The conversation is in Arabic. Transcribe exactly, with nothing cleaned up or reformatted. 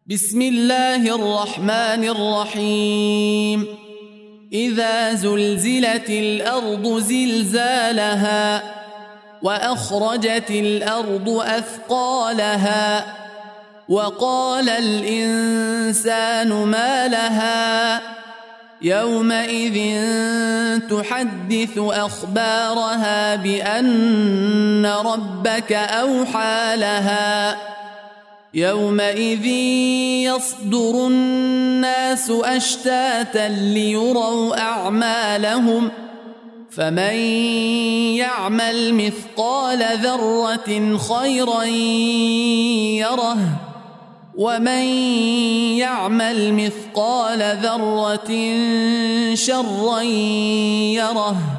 بسم الله الرحمن الرحيم إذا زلزلت الأرض زلزالها وأخرجت الأرض أثقالها وقال الإنسان ما لها يومئذ تحدث أخبارها بأن ربك أوحى لها يومئذ يصدر الناس أشتاتا ليروا أعمالهم فمن يعمل مثقال ذرة خيرا يره ومن يعمل مثقال ذرة شرا يره